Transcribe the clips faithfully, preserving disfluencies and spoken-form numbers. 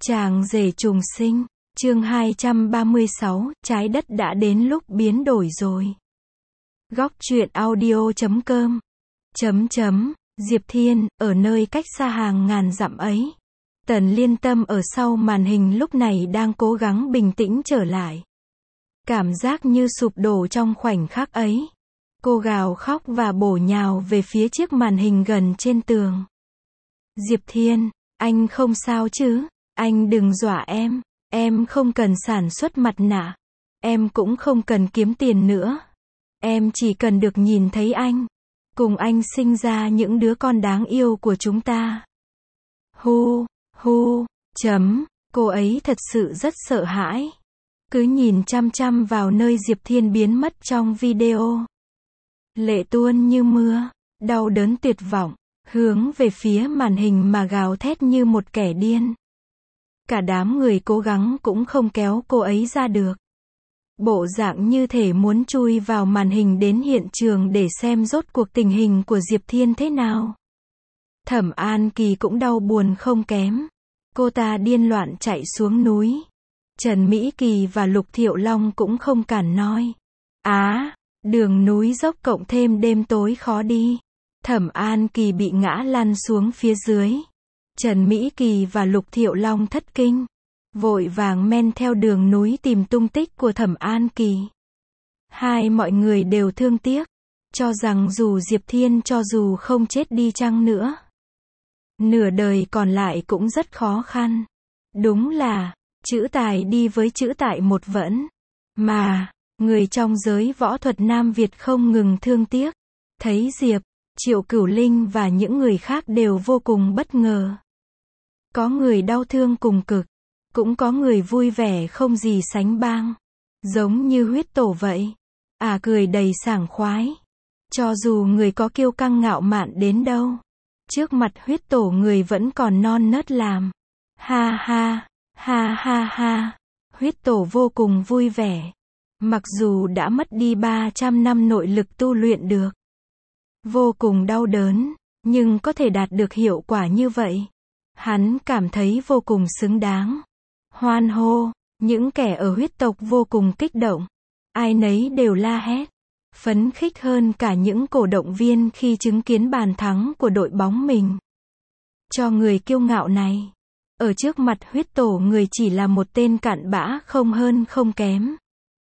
Chàng rể trùng sinh, chương hai trăm ba mươi sáu, trái đất đã đến lúc biến đổi rồi. Góc truyện audio chấm com chấm chấm Diệp Thiên, ở nơi cách xa hàng ngàn dặm ấy. Tần Liên Tâm ở sau màn hình lúc này đang cố gắng bình tĩnh trở lại. Cảm giác như sụp đổ trong khoảnh khắc ấy. Cô gào khóc và bổ nhào về phía chiếc màn hình gần trên tường. Diệp Thiên, anh không sao chứ? Anh đừng dọa em. Em không cần sản xuất mặt nạ. Em cũng không cần kiếm tiền nữa. Em chỉ cần được nhìn thấy anh. Cùng anh sinh ra những đứa con đáng yêu của chúng ta. Hu, hu, chấm, cô ấy thật sự rất sợ hãi. Cứ nhìn chăm chăm vào nơi Diệp Thiên biến mất trong video. Lệ tuôn như mưa, đau đớn tuyệt vọng, hướng về phía màn hình mà gào thét như một kẻ điên. Cả đám người cố gắng cũng không kéo cô ấy ra được. Bộ dạng như thể muốn chui vào màn hình đến hiện trường để xem rốt cuộc tình hình của Diệp Thiên thế nào. Thẩm An Kỳ cũng đau buồn không kém. Cô ta điên loạn chạy xuống núi. Trần Mỹ Kỳ và Lục Thiệu Long cũng không cản nói. Á, đường núi dốc cộng thêm đêm tối khó đi. Thẩm An Kỳ bị ngã lăn xuống phía dưới. Trần Mỹ Kỳ và Lục Thiệu Long thất kinh. Vội vàng men theo đường núi tìm tung tích của Thẩm An Kỳ. Hai mọi người đều thương tiếc. Cho rằng dù Diệp Thiên cho dù không chết đi chăng nữa. Nửa đời còn lại cũng rất khó khăn. Đúng là, chữ tài đi với chữ tại một vẫn. Mà, người trong giới võ thuật Nam Việt không ngừng thương tiếc. Thấy Diệp, Triệu Cửu Linh và những người khác đều vô cùng bất ngờ. Có người đau thương cùng cực. Cũng có người vui vẻ không gì sánh bang. Giống như Huyết Tổ vậy. À cười đầy sảng khoái. Cho dù người có kiêu căng ngạo mạn đến đâu. Trước mặt Huyết Tổ người vẫn còn non nớt làm. Ha ha, ha ha ha. Huyết Tổ vô cùng vui vẻ. Mặc dù đã mất đi ba trăm năm nội lực tu luyện được. Vô cùng đau đớn. Nhưng có thể đạt được hiệu quả như vậy. Hắn cảm thấy vô cùng xứng đáng. Hoan hô, những kẻ ở huyết tộc vô cùng kích động. Ai nấy đều la hét. Phấn khích hơn cả những cổ động viên khi chứng kiến bàn thắng của đội bóng mình. Cho người kiêu ngạo này. Ở trước mặt Huyết Tổ người chỉ là một tên cặn bã không hơn không kém.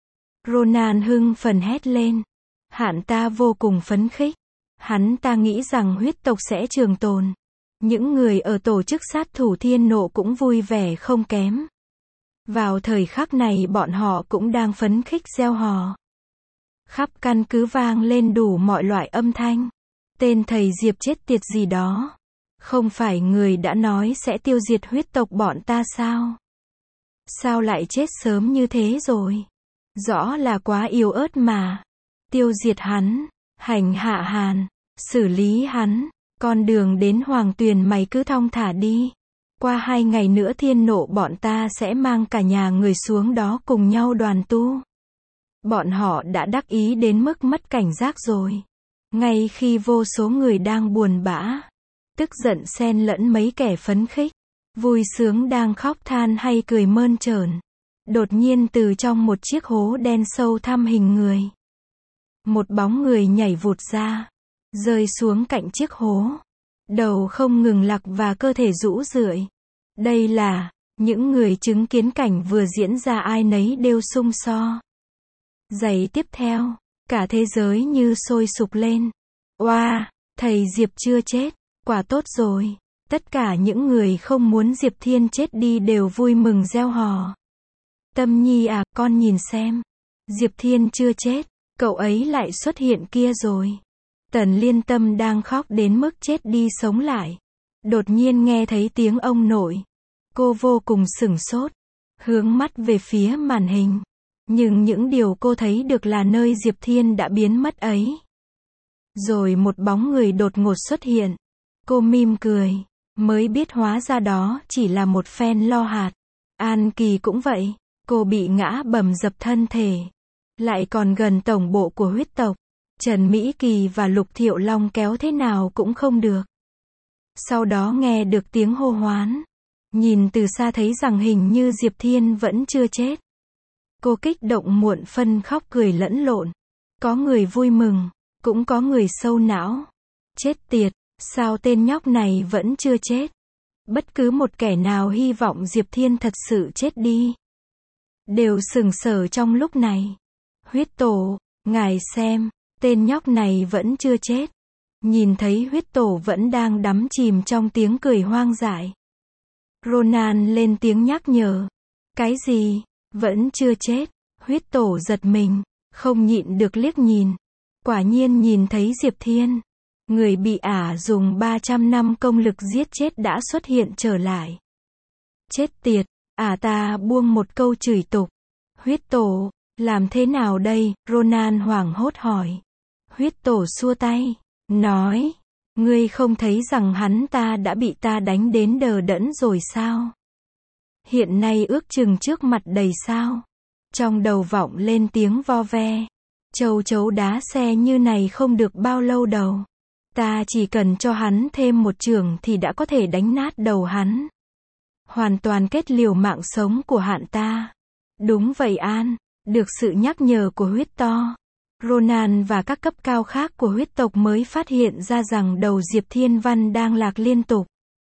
Ronan hưng phấn hét lên. Hắn ta vô cùng phấn khích. Hắn ta nghĩ rằng huyết tộc sẽ trường tồn. Những người ở tổ chức sát thủ thiên nộ cũng vui vẻ không kém. Vào thời khắc này bọn họ cũng đang phấn khích reo hò. Khắp căn cứ vang lên đủ mọi loại âm thanh. Tên thầy Diệp chết tiệt gì đó. Không phải người đã nói sẽ tiêu diệt huyết tộc bọn ta sao? Sao lại chết sớm như thế rồi? Rõ là quá yếu ớt mà. Tiêu diệt hắn, hành hạ hắn, xử lý hắn. Con đường đến Hoàng Tuyền mày cứ thong thả đi. Qua hai ngày nữa thiên nộ bọn ta sẽ mang cả nhà người xuống đó cùng nhau đoàn tu. Bọn họ đã đắc ý đến mức mất cảnh giác rồi. Ngay khi vô số người đang buồn bã, tức giận xen lẫn mấy kẻ phấn khích, vui sướng đang khóc than hay cười mơn trởn. Đột nhiên từ trong một chiếc hố đen sâu thăm hình người. Một bóng người nhảy vụt ra. Rơi xuống cạnh chiếc hố. Đầu không ngừng lặc và cơ thể rũ rượi. Đây là, những người chứng kiến cảnh vừa diễn ra ai nấy đều sung so. Giây tiếp theo, cả thế giới như sôi sục lên. Oa, wow, thầy Diệp chưa chết, quả tốt rồi. Tất cả những người không muốn Diệp Thiên chết đi đều vui mừng reo hò. Tâm Nhi à, con nhìn xem. Diệp Thiên chưa chết, cậu ấy lại xuất hiện kia rồi. Tần Liên Tâm đang khóc đến mức chết đi sống lại. Đột nhiên nghe thấy tiếng ông nội. Cô vô cùng sửng sốt. Hướng mắt về phía màn hình. Nhưng những điều cô thấy được là nơi Diệp Thiên đã biến mất ấy. Rồi một bóng người đột ngột xuất hiện. Cô mỉm cười. Mới biết hóa ra đó chỉ là một phen lo hạt. An Kỳ cũng vậy. Cô bị ngã bầm dập thân thể. Lại còn gần tổng bộ của huyết tộc. Trần Mỹ Kỳ và Lục Thiệu Long kéo thế nào cũng không được. Sau đó nghe được tiếng hô hoán. nhìn từ xa thấy rằng hình như Diệp Thiên vẫn chưa chết. Cô kích động muộn phân khóc cười lẫn lộn. Có người vui mừng, cũng có người sâu não. Chết tiệt, sao tên nhóc này vẫn chưa chết? Bất cứ một kẻ nào hy vọng Diệp Thiên thật sự chết đi, đều sừng sờ trong lúc này. Huyết tổ, ngài xem, tên nhóc này vẫn chưa chết. Nhìn thấy huyết tổ vẫn đang đắm chìm trong tiếng cười hoang dại, Ronan lên tiếng nhắc nhở. Cái gì? Vẫn chưa chết? Huyết tổ giật mình, không nhịn được liếc nhìn. Quả nhiên nhìn thấy Diệp Thiên, người bị ả dùng ba trăm năm công lực giết chết đã xuất hiện trở lại. Chết tiệt, ả ta buông một câu chửi tục. Huyết tổ, làm thế nào đây? Ronan hoảng hốt hỏi. Huyết tổ xua tay, nói, ngươi không thấy rằng hắn ta đã bị ta đánh đến đờ đẫn rồi sao? Hiện nay ước chừng trước mặt đầy sao. Trong đầu vọng lên tiếng vo ve. Châu chấu đá xe như này không được bao lâu đâu. Ta chỉ cần cho hắn thêm một chưởng thì đã có thể đánh nát đầu hắn. Hoàn toàn kết liều mạng sống của hạn ta. Đúng vậy An, được sự nhắc nhở của huyết to, Ronan và các cấp cao khác của huyết tộc mới phát hiện ra rằng đầu Diệp Thiên Văn đang lạc liên tục.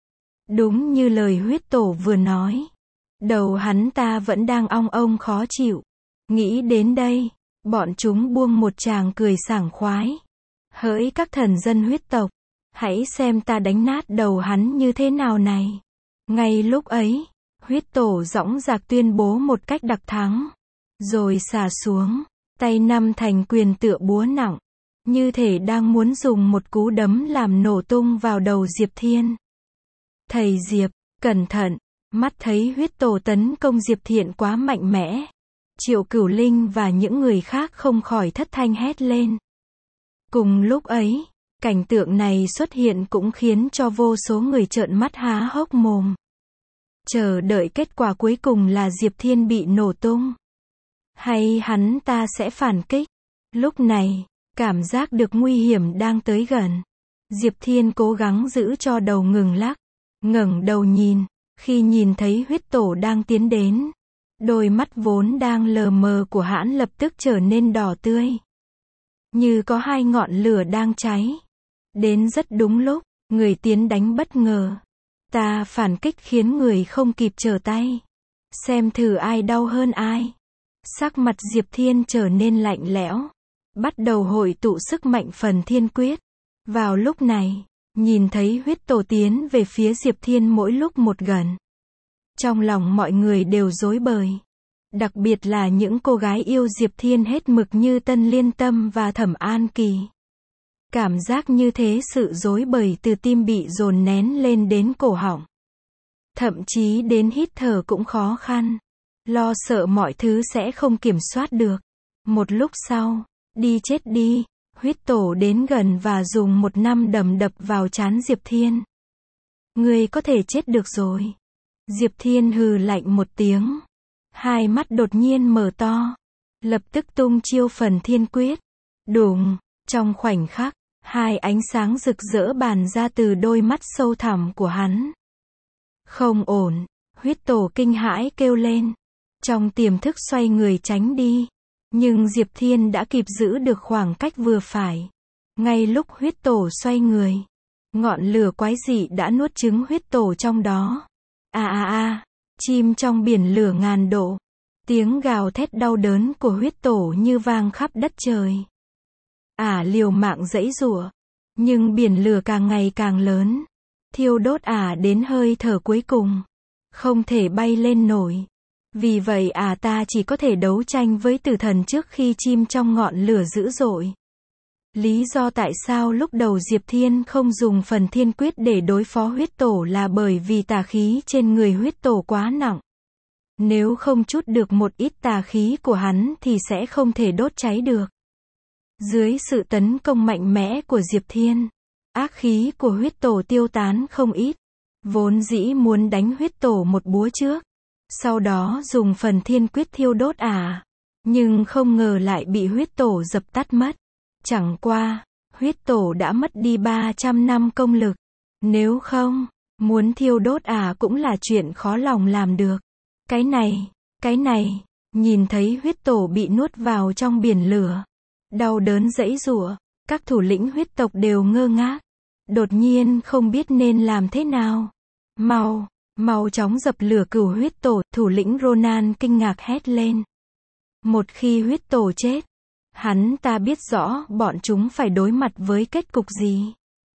Đúng như lời huyết tổ vừa nói. Đầu hắn ta vẫn đang ong ong khó chịu. Nghĩ đến đây, bọn chúng buông một tràng cười sảng khoái. Hỡi các thần dân huyết tộc, hãy xem ta đánh nát đầu hắn như thế nào này. Ngay lúc ấy, huyết tổ dõng dạc tuyên bố một cách đặc thắng. Rồi xả xuống, tay năm thành quyền tựa búa nặng, như thể đang muốn dùng một cú đấm làm nổ tung vào đầu Diệp Thiên. Thầy Diệp, cẩn thận, mắt thấy huyết tổ tấn công Diệp Thiện quá mạnh mẽ. Triệu Cửu Linh và những người khác không khỏi thất thanh hét lên. Cùng lúc ấy, cảnh tượng này xuất hiện cũng khiến cho vô số người trợn mắt há hốc mồm. Chờ đợi kết quả cuối cùng là Diệp Thiên bị nổ tung. Hay hắn ta sẽ phản kích? Lúc này, cảm giác được nguy hiểm đang tới gần. Diệp Thiên cố gắng giữ cho đầu ngừng lắc. Ngẩng đầu nhìn, khi nhìn thấy huyết tổ đang tiến đến. Đôi mắt vốn đang lờ mờ của hãn lập tức trở nên đỏ tươi. Như có hai ngọn lửa đang cháy. Đến rất đúng lúc, người tiến đánh bất ngờ. Ta phản kích khiến người không kịp trở tay. Xem thử ai đau hơn ai. Sắc mặt Diệp Thiên trở nên lạnh lẽo. Bắt đầu hội tụ sức mạnh phần thiên quyết. Vào lúc này, nhìn thấy huyết tổ tiến về phía Diệp Thiên mỗi lúc một gần. Trong lòng mọi người đều rối bời. Đặc biệt là những cô gái yêu Diệp Thiên hết mực như Tân Liên Tâm và Thẩm An Kỳ. Cảm giác như thế sự rối bời từ tim bị dồn nén lên đến cổ họng. Thậm chí đến hít thở cũng khó khăn. Lo sợ mọi thứ sẽ không kiểm soát được. Một lúc sau, đi chết đi, huyết tổ đến gần và dùng một năm đấm đập vào trán Diệp Thiên. Ngươi có thể chết được rồi. Diệp Thiên hừ lạnh một tiếng. Hai mắt đột nhiên mở to. Lập tức tung chiêu phần thiên quyết. Đùng, trong khoảnh khắc, hai ánh sáng rực rỡ bàn ra từ đôi mắt sâu thẳm của hắn. Không ổn, huyết tổ kinh hãi kêu lên. Trong tiềm thức xoay người tránh đi. Nhưng Diệp Thiên đã kịp giữ được khoảng cách vừa phải. Ngay lúc huyết tổ xoay người, ngọn lửa quái dị đã nuốt trứng huyết tổ trong đó. A a a, chim trong biển lửa ngàn độ. Tiếng gào thét đau đớn của huyết tổ như vang khắp đất trời. Ả liều mạng giãy giụa, nhưng biển lửa càng ngày càng lớn, thiêu đốt ả đến hơi thở cuối cùng, không thể bay lên nổi. Vì vậy ả ta chỉ có thể đấu tranh với tử thần trước khi chim trong ngọn lửa dữ dội. Lý do tại sao lúc đầu Diệp Thiên không dùng phần thiên quyết để đối phó huyết tổ là bởi vì tà khí trên người huyết tổ quá nặng. Nếu không trút được một ít tà khí của hắn thì sẽ không thể đốt cháy được. Dưới sự tấn công mạnh mẽ của Diệp Thiên, ác khí của huyết tổ tiêu tán không ít. Vốn dĩ muốn đánh huyết tổ một búa trước, sau đó dùng phần thiên quyết thiêu đốt ả. Nhưng không ngờ lại bị huyết tổ dập tắt mất. Chẳng qua, huyết tổ đã mất đi ba trăm năm công lực. Nếu không, Muốn thiêu đốt à cũng là chuyện khó lòng làm được. Cái này, cái này, nhìn thấy huyết tổ bị nuốt vào trong biển lửa. Đau đớn giãy giụa, các thủ lĩnh huyết tộc đều ngơ ngác. Đột nhiên không biết nên làm thế nào. Mau, mau chóng dập lửa cửu huyết tổ, thủ lĩnh Ronan kinh ngạc hét lên. Một khi huyết tổ chết, hắn ta biết rõ bọn chúng phải đối mặt với kết cục gì.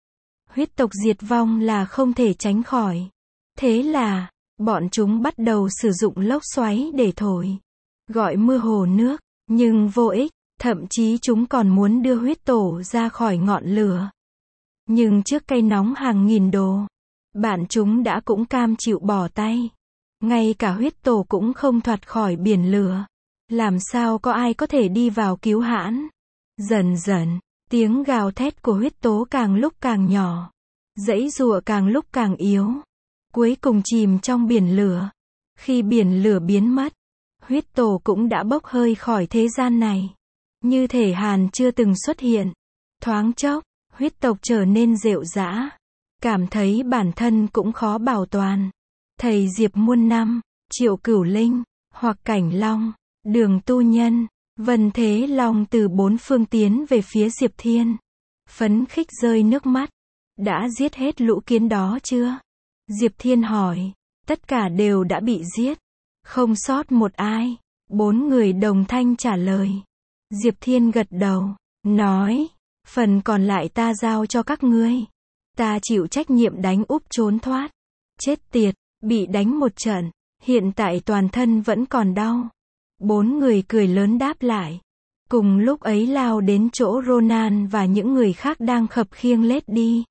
Huyết tộc diệt vong là không thể tránh khỏi. Thế là, bọn chúng bắt đầu sử dụng lốc xoáy để thổi, gọi mưa hồ nước, nhưng vô ích, thậm chí chúng còn muốn đưa huyết tổ ra khỏi ngọn lửa. Nhưng trước cây nóng hàng nghìn độ, bạn chúng đã cũng cam chịu bỏ tay. Ngay cả huyết tổ cũng không thoát khỏi biển lửa. Làm sao có ai có thể đi vào cứu hãn? Dần dần, tiếng gào thét của huyết tố càng lúc càng nhỏ, giãy giụa càng lúc càng yếu, cuối cùng chìm trong biển lửa. Khi biển lửa biến mất, huyết tổ cũng đã bốc hơi khỏi thế gian này. Như thể Hàn chưa từng xuất hiện. Thoáng chốc, huyết tộc trở nên rệu rã, cảm thấy bản thân cũng khó bảo toàn. Thầy Diệp muôn năm, Triệu Cửu Linh, hoặc Cảnh Long, Đường Tu Nhân, Vân Thế Long từ bốn phương tiến về phía Diệp Thiên. Phấn khích rơi nước mắt. Đã giết hết lũ kiến đó chưa? Diệp Thiên hỏi. Tất cả đều đã bị giết. Không sót một ai. Bốn người đồng thanh trả lời. Diệp Thiên gật đầu, nói. Phần còn lại ta giao cho các ngươi. Ta chịu trách nhiệm đánh úp trốn thoát. Chết tiệt, bị đánh một trận. Hiện tại toàn thân vẫn còn đau. Bốn người cười lớn đáp lại. Cùng lúc ấy lao đến chỗ Ronan và những người khác đang khập khiêng lết đi.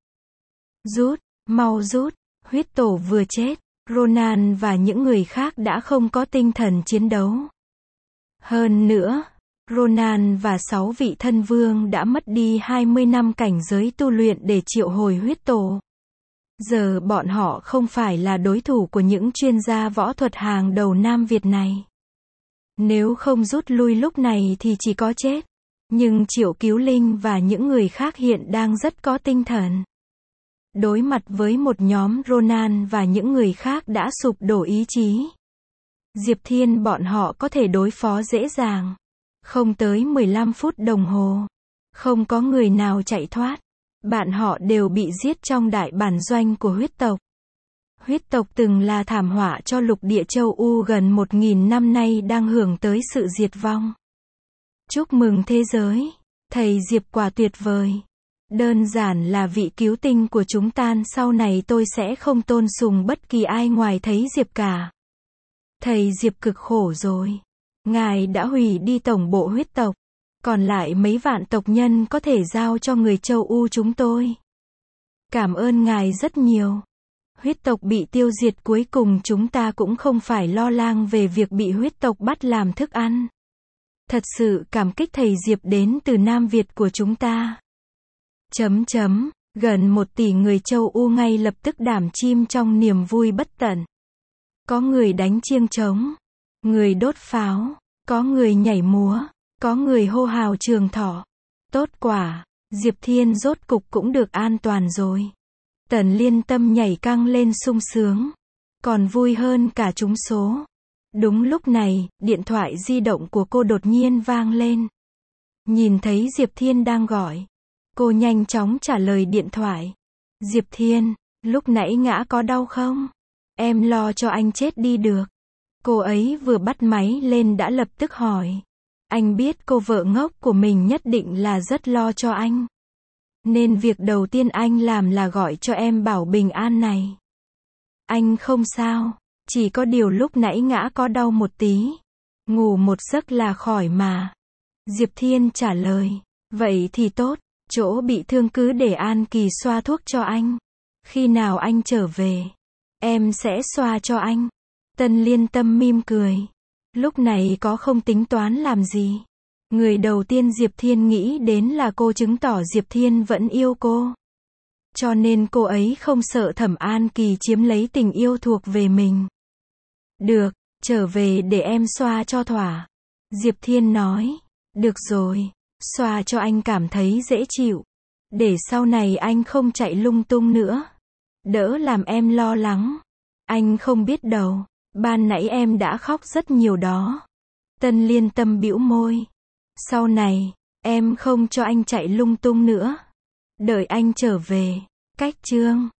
Rút, mau rút, huyết tổ vừa chết, Ronan và những người khác đã không có tinh thần chiến đấu. Hơn nữa, Ronan và sáu vị thân vương đã mất đi hai mươi năm cảnh giới tu luyện để triệu hồi huyết tổ. Giờ bọn họ không phải là đối thủ của những chuyên gia võ thuật hàng đầu Nam Việt này. Nếu không rút lui lúc này thì chỉ có chết. Nhưng Triệu Cứu Linh và những người khác hiện đang rất có tinh thần. Đối mặt với một nhóm Ronan và những người khác đã sụp đổ ý chí. Diệp Thiên bọn họ có thể đối phó dễ dàng. Không tới mười lăm phút đồng hồ. Không có người nào chạy thoát. Bạn họ đều bị giết trong đại bản doanh của huyết tộc. Huyết tộc từng là thảm họa cho lục địa châu U gần một nghìn năm nay đang hưởng tới sự diệt vong. Chúc mừng thế giới. Thầy Diệp quả tuyệt vời. Đơn giản là vị cứu tinh của chúng ta, sau này tôi sẽ không tôn sùng bất kỳ ai ngoài thấy Diệp cả. Thầy Diệp cực khổ rồi. Ngài đã hủy đi tổng bộ huyết tộc. Còn lại mấy vạn tộc nhân có thể giao cho người châu U chúng tôi. Cảm ơn ngài rất nhiều. Huyết tộc bị tiêu diệt cuối cùng chúng ta cũng không phải lo lắng về việc bị huyết tộc bắt làm thức ăn. Thật sự cảm kích thầy Diệp đến từ Nam Việt của chúng ta. Chấm chấm, gần một tỷ người châu U ngay lập tức đảm chim trong niềm vui bất tận. Có người đánh chiêng trống, người đốt pháo, có người nhảy múa, có người hô hào trường thọ. Tốt quả, Diệp Thiên rốt cục cũng được an toàn rồi. Tần Liên tâm nhảy căng lên sung sướng. Còn vui hơn cả trúng số. Đúng lúc này, điện thoại di động của cô đột nhiên vang lên. Nhìn thấy Diệp Thiên đang gọi. Cô nhanh chóng trả lời điện thoại. Diệp Thiên, lúc nãy ngã có đau không? Em lo cho anh chết đi được. Cô ấy vừa bắt máy lên đã lập tức hỏi. Anh biết cô vợ ngốc của mình nhất định là rất lo cho anh. Nên việc đầu tiên anh làm là gọi cho em bảo bình an này. Anh không sao, chỉ có điều lúc nãy ngã có đau một tí. Ngủ một giấc là khỏi mà. Diệp Thiên trả lời. Vậy thì tốt, chỗ bị thương cứ để An Kỳ xoa thuốc cho anh. Khi nào anh trở về, em sẽ xoa cho anh. Tân Liên tâm mỉm cười. Lúc này có không tính toán làm gì. Người đầu tiên Diệp Thiên nghĩ đến là cô, chứng tỏ Diệp Thiên vẫn yêu cô. Cho nên cô ấy không sợ Thẩm An Kỳ chiếm lấy tình yêu thuộc về mình. Được, trở về để em xoa cho thỏa. Diệp Thiên nói. Được rồi, xoa cho anh cảm thấy dễ chịu. Để sau này anh không chạy lung tung nữa. Đỡ làm em lo lắng. Anh không biết đâu. Ban nãy em đã khóc rất nhiều đó. Tân Liên Tâm bĩu môi. Sau này, em không cho anh chạy lung tung nữa. Đợi anh trở về. Cách chương